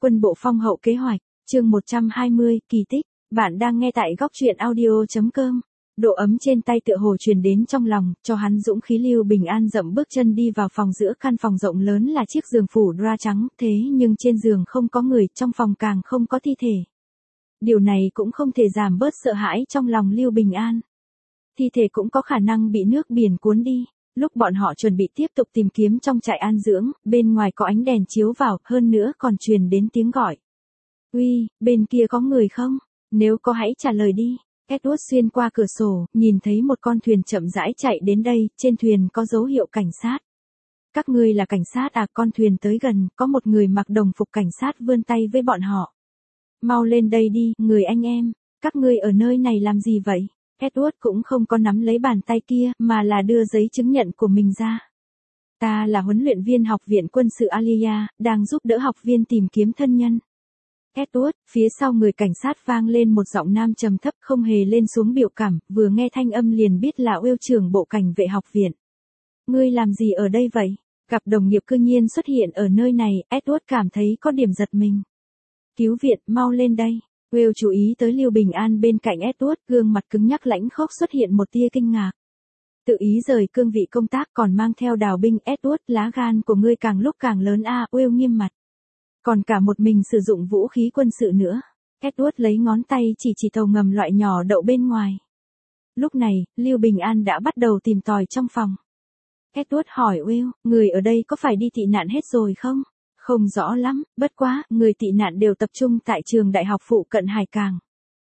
Quân bộ phong hậu kế hoạch, chương 120, kỳ tích. Bạn đang nghe tại góc truyện audio.com. Độ ấm trên tay tựa hồ truyền đến trong lòng, cho hắn dũng khí Lưu Bình An dậm bước chân đi vào phòng. Giữa căn phòng rộng lớn là chiếc giường phủ drap trắng, thế nhưng trên giường không có người, trong phòng càng không có thi thể. Điều này cũng không thể giảm bớt sợ hãi trong lòng Lưu Bình An. Thi thể cũng có khả năng bị nước biển cuốn đi. Lúc bọn họ chuẩn bị tiếp tục tìm kiếm trong trại an dưỡng, bên ngoài có ánh đèn chiếu vào, hơn nữa còn truyền đến tiếng gọi. Uy, bên kia có người không? Nếu có hãy trả lời đi. Edward xuyên qua cửa sổ, nhìn thấy một con thuyền chậm rãi chạy đến đây, trên thuyền có dấu hiệu cảnh sát. Các ngươi là cảnh sát à? Con thuyền tới gần, có một người mặc đồng phục cảnh sát vươn tay với bọn họ. Mau lên đây đi, người anh em, các ngươi ở nơi này làm gì vậy? Edward cũng không có nắm lấy bàn tay kia, mà là đưa giấy chứng nhận của mình ra. Ta là huấn luyện viên học viện quân sự Alia, đang giúp đỡ học viên tìm kiếm thân nhân. Edward, phía sau người cảnh sát vang lên một giọng nam trầm thấp không hề lên xuống biểu cảm, vừa nghe thanh âm liền biết là Will trưởng bộ cảnh vệ học viện. Ngươi làm gì ở đây vậy? Gặp đồng nghiệp cư nhiên xuất hiện ở nơi này, Edward cảm thấy có điểm giật mình. Cứu viện, mau lên đây. Will chú ý tới Lưu Bình An bên cạnh Edward, gương mặt cứng nhắc lãnh khốc xuất hiện một tia kinh ngạc. Tự ý rời cương vị công tác còn mang theo đào binh. Edward, lá gan của ngươi càng lúc càng lớn a. Will nghiêm mặt. Còn cả một mình sử dụng vũ khí quân sự nữa. Edward lấy ngón tay chỉ tàu ngầm loại nhỏ đậu bên ngoài. Lúc này, Lưu Bình An đã bắt đầu tìm tòi trong phòng. Edward hỏi Will, người ở đây có phải đi tị nạn hết rồi không? Không rõ lắm, bất quá, người tị nạn đều tập trung tại trường đại học phụ cận Hải Cảng.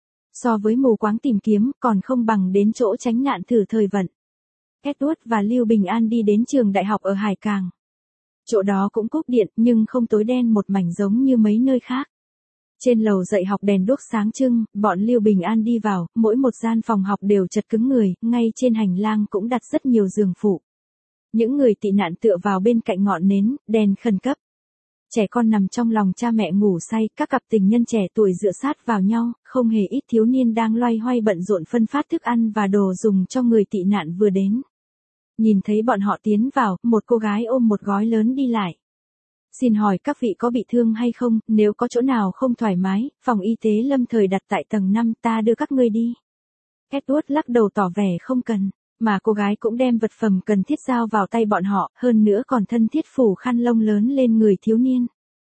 So với mù quáng tìm kiếm, còn không bằng đến chỗ tránh nạn thử thời vận. Edward và Lưu Bình An đi đến trường đại học ở Hải Cảng. Chỗ đó cũng cúp điện, nhưng không tối đen một mảnh giống như mấy nơi khác. Trên lầu dạy học đèn đuốc sáng trưng, bọn Lưu Bình An đi vào, mỗi một gian phòng học đều chật cứng người, ngay trên hành lang cũng đặt rất nhiều giường phụ. Những người tị nạn tựa vào bên cạnh ngọn nến, đèn khẩn cấp. Trẻ con nằm trong lòng cha mẹ ngủ say, các cặp tình nhân trẻ tuổi dựa sát vào nhau, không hề ít thiếu niên đang loay hoay bận rộn phân phát thức ăn và đồ dùng cho người tị nạn vừa đến. Nhìn thấy bọn họ tiến vào, một cô gái ôm một gói lớn đi lại. Xin hỏi các vị có bị thương hay không, nếu có chỗ nào không thoải mái, phòng y tế lâm thời đặt tại tầng 5, ta đưa các ngươi đi. Edward lắc đầu tỏ vẻ không cần, mà cô gái cũng đem vật phẩm cần thiết giao vào tay bọn họ, hơn nữa còn thân thiết phủ khăn lông lớn lên người thiếu niên.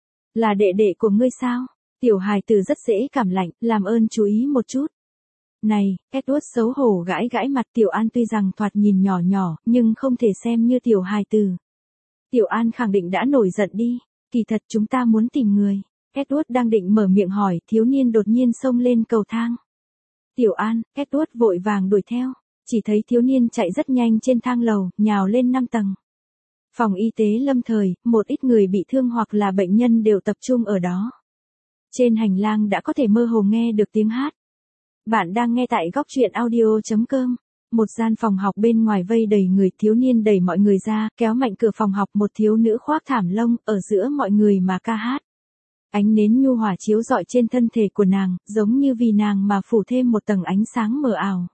Là đệ đệ của ngươi sao? Tiểu hài tử rất dễ cảm lạnh, làm ơn chú ý một chút. Này, Edward xấu hổ gãi gãi mặt. Tiểu An tuy rằng thoạt nhìn nhỏ nhỏ, nhưng không thể xem như tiểu hài tử. Tiểu An khẳng định đã nổi giận đi, kỳ thật chúng ta muốn tìm người. Edward đang định mở miệng hỏi, thiếu niên đột nhiên xông lên cầu thang. Tiểu An, Edward vội vàng đuổi theo, chỉ thấy thiếu niên chạy rất nhanh trên thang lầu, nhào lên 5 tầng. Phòng y tế lâm thời, một ít người bị thương hoặc là bệnh nhân đều tập trung ở đó. Trên hành lang đã có thể mơ hồ nghe được tiếng hát. Bạn đang nghe tại góc truyện audio.com. Một gian phòng học bên ngoài vây đầy người, thiếu niên đẩy mọi người ra, kéo mạnh cửa phòng học. Một thiếu nữ khoác thảm lông, ở giữa mọi người mà ca hát. Ánh nến nhu hòa chiếu rọi trên thân thể của nàng, giống như vì nàng mà phủ thêm một tầng ánh sáng mờ ảo.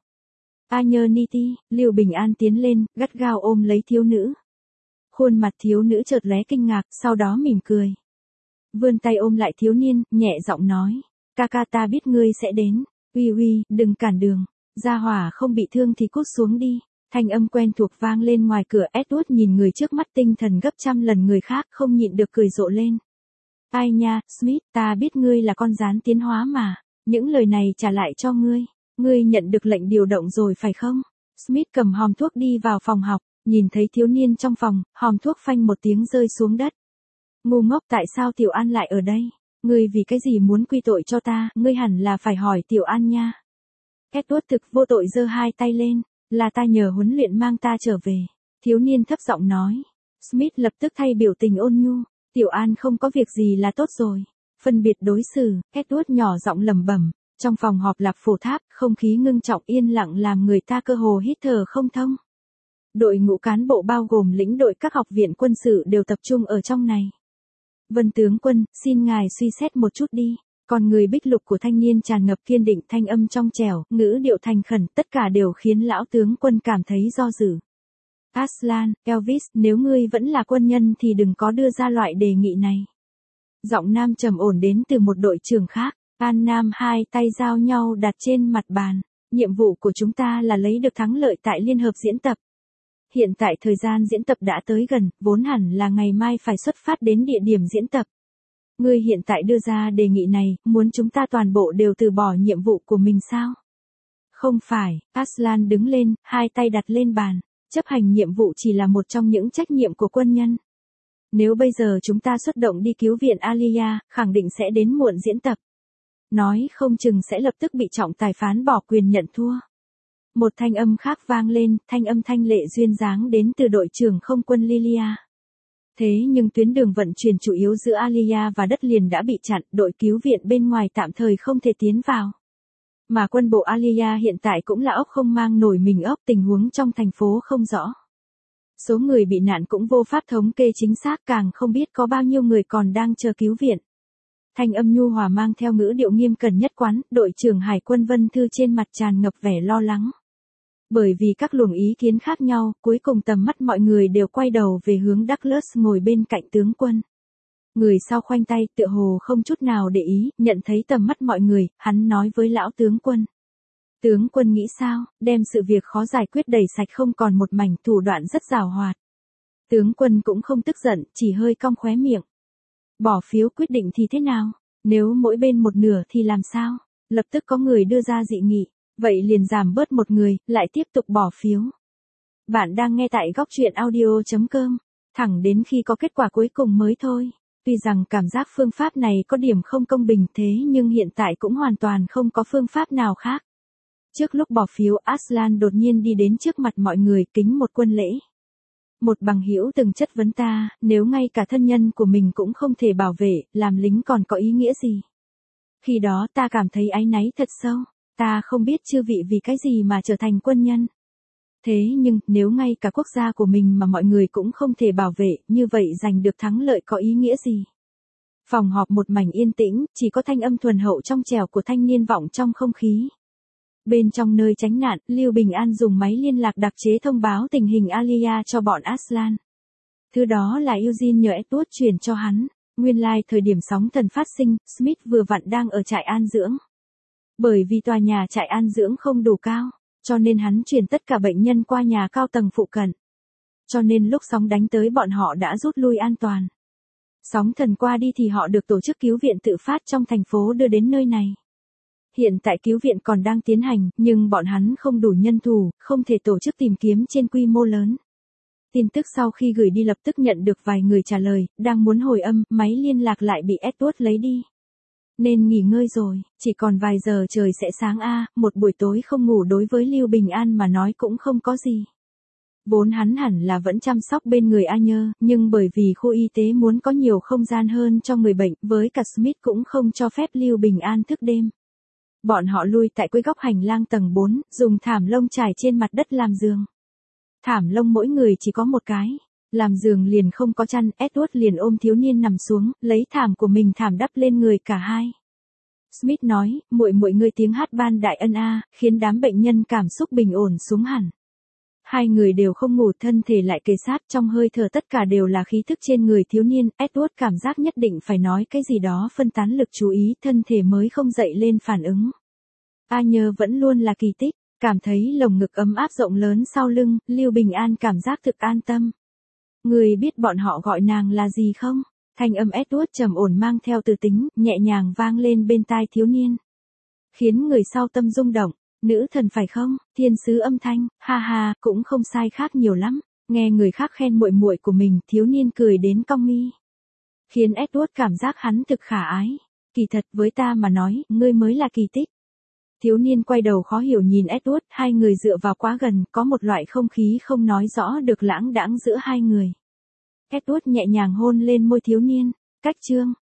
A nhơ Niti, Lưu Bình An tiến lên, gắt gao ôm lấy thiếu nữ. Khuôn mặt thiếu nữ chợt lóe kinh ngạc, sau đó mỉm cười. Vươn tay ôm lại thiếu niên, nhẹ giọng nói. Ca ca, ta biết ngươi sẽ đến. Uy uy, đừng cản đường. Gia hỏa không bị thương thì cút xuống đi. Thanh âm quen thuộc vang lên ngoài cửa. Edward nhìn người trước mắt tinh thần gấp trăm lần người khác, không nhịn được cười rộ lên. Ai nha, Smith, ta biết ngươi là con gián tiến hóa mà. Những lời này trả lại cho ngươi. Ngươi nhận được lệnh điều động rồi phải không? Smith cầm hòm thuốc đi vào phòng học, nhìn thấy thiếu niên trong phòng, hòm thuốc phanh một tiếng rơi xuống đất. Ngu ngốc, tại sao Tiểu An lại ở đây? Ngươi vì cái gì muốn quy tội cho ta? Ngươi hẳn là phải hỏi Tiểu An nha. Edward thực vô tội giơ hai tay lên, là ta nhờ huấn luyện mang ta trở về. Thiếu niên thấp giọng nói. Smith lập tức thay biểu tình ôn nhu. Tiểu An không có việc gì là tốt rồi. Phân biệt đối xử, Edward nhỏ giọng lẩm bẩm. Trong phòng họp Lạc Phổ Tháp, không khí ngưng trọng yên lặng làm người ta cơ hồ hít thở không thông. Đội ngũ cán bộ bao gồm lĩnh đội các học viện quân sự đều tập trung ở trong này. Vân tướng quân, xin ngài suy xét một chút đi. Con người bích lục của thanh niên tràn ngập kiên định, thanh âm trong trẻo, ngữ điệu thành khẩn, tất cả đều khiến lão tướng quân cảm thấy do dự. Aslan, Elvis, nếu ngươi vẫn là quân nhân thì đừng có đưa ra loại đề nghị này. Giọng nam trầm ổn đến từ một đội trưởng khác. An Nam hai tay giao nhau đặt trên mặt bàn. Nhiệm vụ của chúng ta là lấy được thắng lợi tại liên hợp diễn tập. Hiện tại thời gian diễn tập đã tới gần, vốn hẳn là ngày mai phải xuất phát đến địa điểm diễn tập. Ngươi hiện tại đưa ra đề nghị này, muốn chúng ta toàn bộ đều từ bỏ nhiệm vụ của mình sao? Không phải, Aslan đứng lên, hai tay đặt lên bàn. Chấp hành nhiệm vụ chỉ là một trong những trách nhiệm của quân nhân. Nếu bây giờ chúng ta xuất động đi cứu viện Alia, khẳng định sẽ đến muộn diễn tập. Nói không chừng sẽ lập tức bị trọng tài phán bỏ quyền nhận thua. Một thanh âm khác vang lên, thanh âm thanh lệ duyên dáng đến từ đội trưởng không quân Lilia. Thế nhưng tuyến đường vận chuyển chủ yếu giữa Alia và đất liền đã bị chặn, đội cứu viện bên ngoài tạm thời không thể tiến vào. Mà quân bộ Alia hiện tại cũng là ốc không mang nổi mình ốc, tình huống trong thành phố không rõ. Số người bị nạn cũng vô pháp thống kê chính xác, càng không biết có bao nhiêu người còn đang chờ cứu viện. Thanh âm nhu hòa mang theo ngữ điệu nghiêm cẩn nhất quán, đội trưởng Hải quân Vân Thư trên mặt tràn ngập vẻ lo lắng. Bởi vì các luồng ý kiến khác nhau, cuối cùng tầm mắt mọi người đều quay đầu về hướng Douglas ngồi bên cạnh tướng quân. Người sau khoanh tay tựa hồ không chút nào để ý, nhận thấy tầm mắt mọi người, hắn nói với lão tướng quân. Tướng quân nghĩ sao, đem sự việc khó giải quyết đẩy sạch không còn một mảnh, thủ đoạn rất giàu hoạt. Tướng quân cũng không tức giận, chỉ hơi cong khóe miệng. Bỏ phiếu quyết định thì thế nào? Nếu mỗi bên một nửa thì làm sao? Lập tức có người đưa ra dị nghị. Vậy liền giảm bớt một người, lại tiếp tục bỏ phiếu. Bạn đang nghe tại góc truyện audio.com. Thẳng đến khi có kết quả cuối cùng mới thôi. Tuy rằng cảm giác phương pháp này có điểm không công bình thế nhưng hiện tại cũng hoàn toàn không có phương pháp nào khác. Trước lúc bỏ phiếu, Aslan đột nhiên đi đến trước mặt mọi người kính một quân lễ. Một bằng hữu từng chất vấn ta, nếu ngay cả thân nhân của mình cũng không thể bảo vệ, làm lính còn có ý nghĩa gì? Khi đó ta cảm thấy áy náy thật sâu. Ta không biết chư vị vì cái gì mà trở thành quân nhân. Thế nhưng, nếu ngay cả quốc gia của mình mà mọi người cũng không thể bảo vệ, như vậy giành được thắng lợi có ý nghĩa gì? Phòng họp một mảnh yên tĩnh, chỉ có thanh âm thuần hậu trong trẻo của thanh niên vọng trong không khí. Bên trong nơi tránh nạn, Lưu Bình An dùng máy liên lạc đặc chế thông báo tình hình Alia cho bọn Aslan. Thứ đó là Eugene nhờ Edward truyền cho hắn. Nguyên lai thời điểm sóng thần phát sinh, Smith vừa vặn đang ở trại an dưỡng. Bởi vì tòa nhà trại an dưỡng không đủ cao, cho nên hắn chuyển tất cả bệnh nhân qua nhà cao tầng phụ cận. Cho nên lúc sóng đánh tới bọn họ đã rút lui an toàn. Sóng thần qua đi thì họ được tổ chức cứu viện tự phát trong thành phố đưa đến nơi này. Hiện tại cứu viện còn đang tiến hành, nhưng bọn hắn không đủ nhân thủ, không thể tổ chức tìm kiếm trên quy mô lớn. Tin tức sau khi gửi đi lập tức nhận được vài người trả lời, đang muốn hồi âm, máy liên lạc lại bị Edward lấy đi. Nên nghỉ ngơi rồi, chỉ còn vài giờ trời sẽ sáng một buổi tối không ngủ đối với Lưu Bình An mà nói cũng không có gì. Vốn hắn hẳn là vẫn chăm sóc bên người A Nhơ, nhưng bởi vì khu y tế muốn có nhiều không gian hơn cho người bệnh, với cả Smith cũng không cho phép Lưu Bình An thức đêm. Bọn họ lui tại cuối góc hành lang tầng 4, dùng thảm lông trải trên mặt đất làm giường. Thảm lông mỗi người chỉ có một cái. Làm giường liền không có chăn, Edward liền ôm thiếu niên nằm xuống, lấy thảm của mình thảm đắp lên người cả hai. Smith nói, muội người tiếng hát ban đại ân khiến đám bệnh nhân cảm xúc bình ổn xuống hẳn. Hai người đều không ngủ, thân thể lại kề sát, trong hơi thở tất cả đều là khí thức trên người thiếu niên. Edward cảm giác nhất định phải nói cái gì đó phân tán lực chú ý, thân thể mới không dậy lên phản ứng. A Nhơ vẫn luôn là kỳ tích, cảm thấy lồng ngực ấm áp rộng lớn sau lưng, Lưu Bình An cảm giác thực an tâm. Người biết bọn họ gọi nàng là gì không? Thanh âm Edward trầm ổn mang theo từ tính, nhẹ nhàng vang lên bên tai thiếu niên. Khiến người sau tâm rung động, nữ thần phải không? Thiên sứ âm thanh, ha ha, cũng không sai khác nhiều lắm. Nghe người khác khen muội muội của mình, thiếu niên cười đến cong mi. Khiến Edward cảm giác hắn thực khả ái. Kỳ thật với ta mà nói, ngươi mới là kỳ tích. Thiếu niên quay đầu khó hiểu nhìn Edward, hai người dựa vào quá gần, có một loại không khí không nói rõ được lãng đãng giữa hai người. Edward nhẹ nhàng hôn lên môi thiếu niên, cách chương,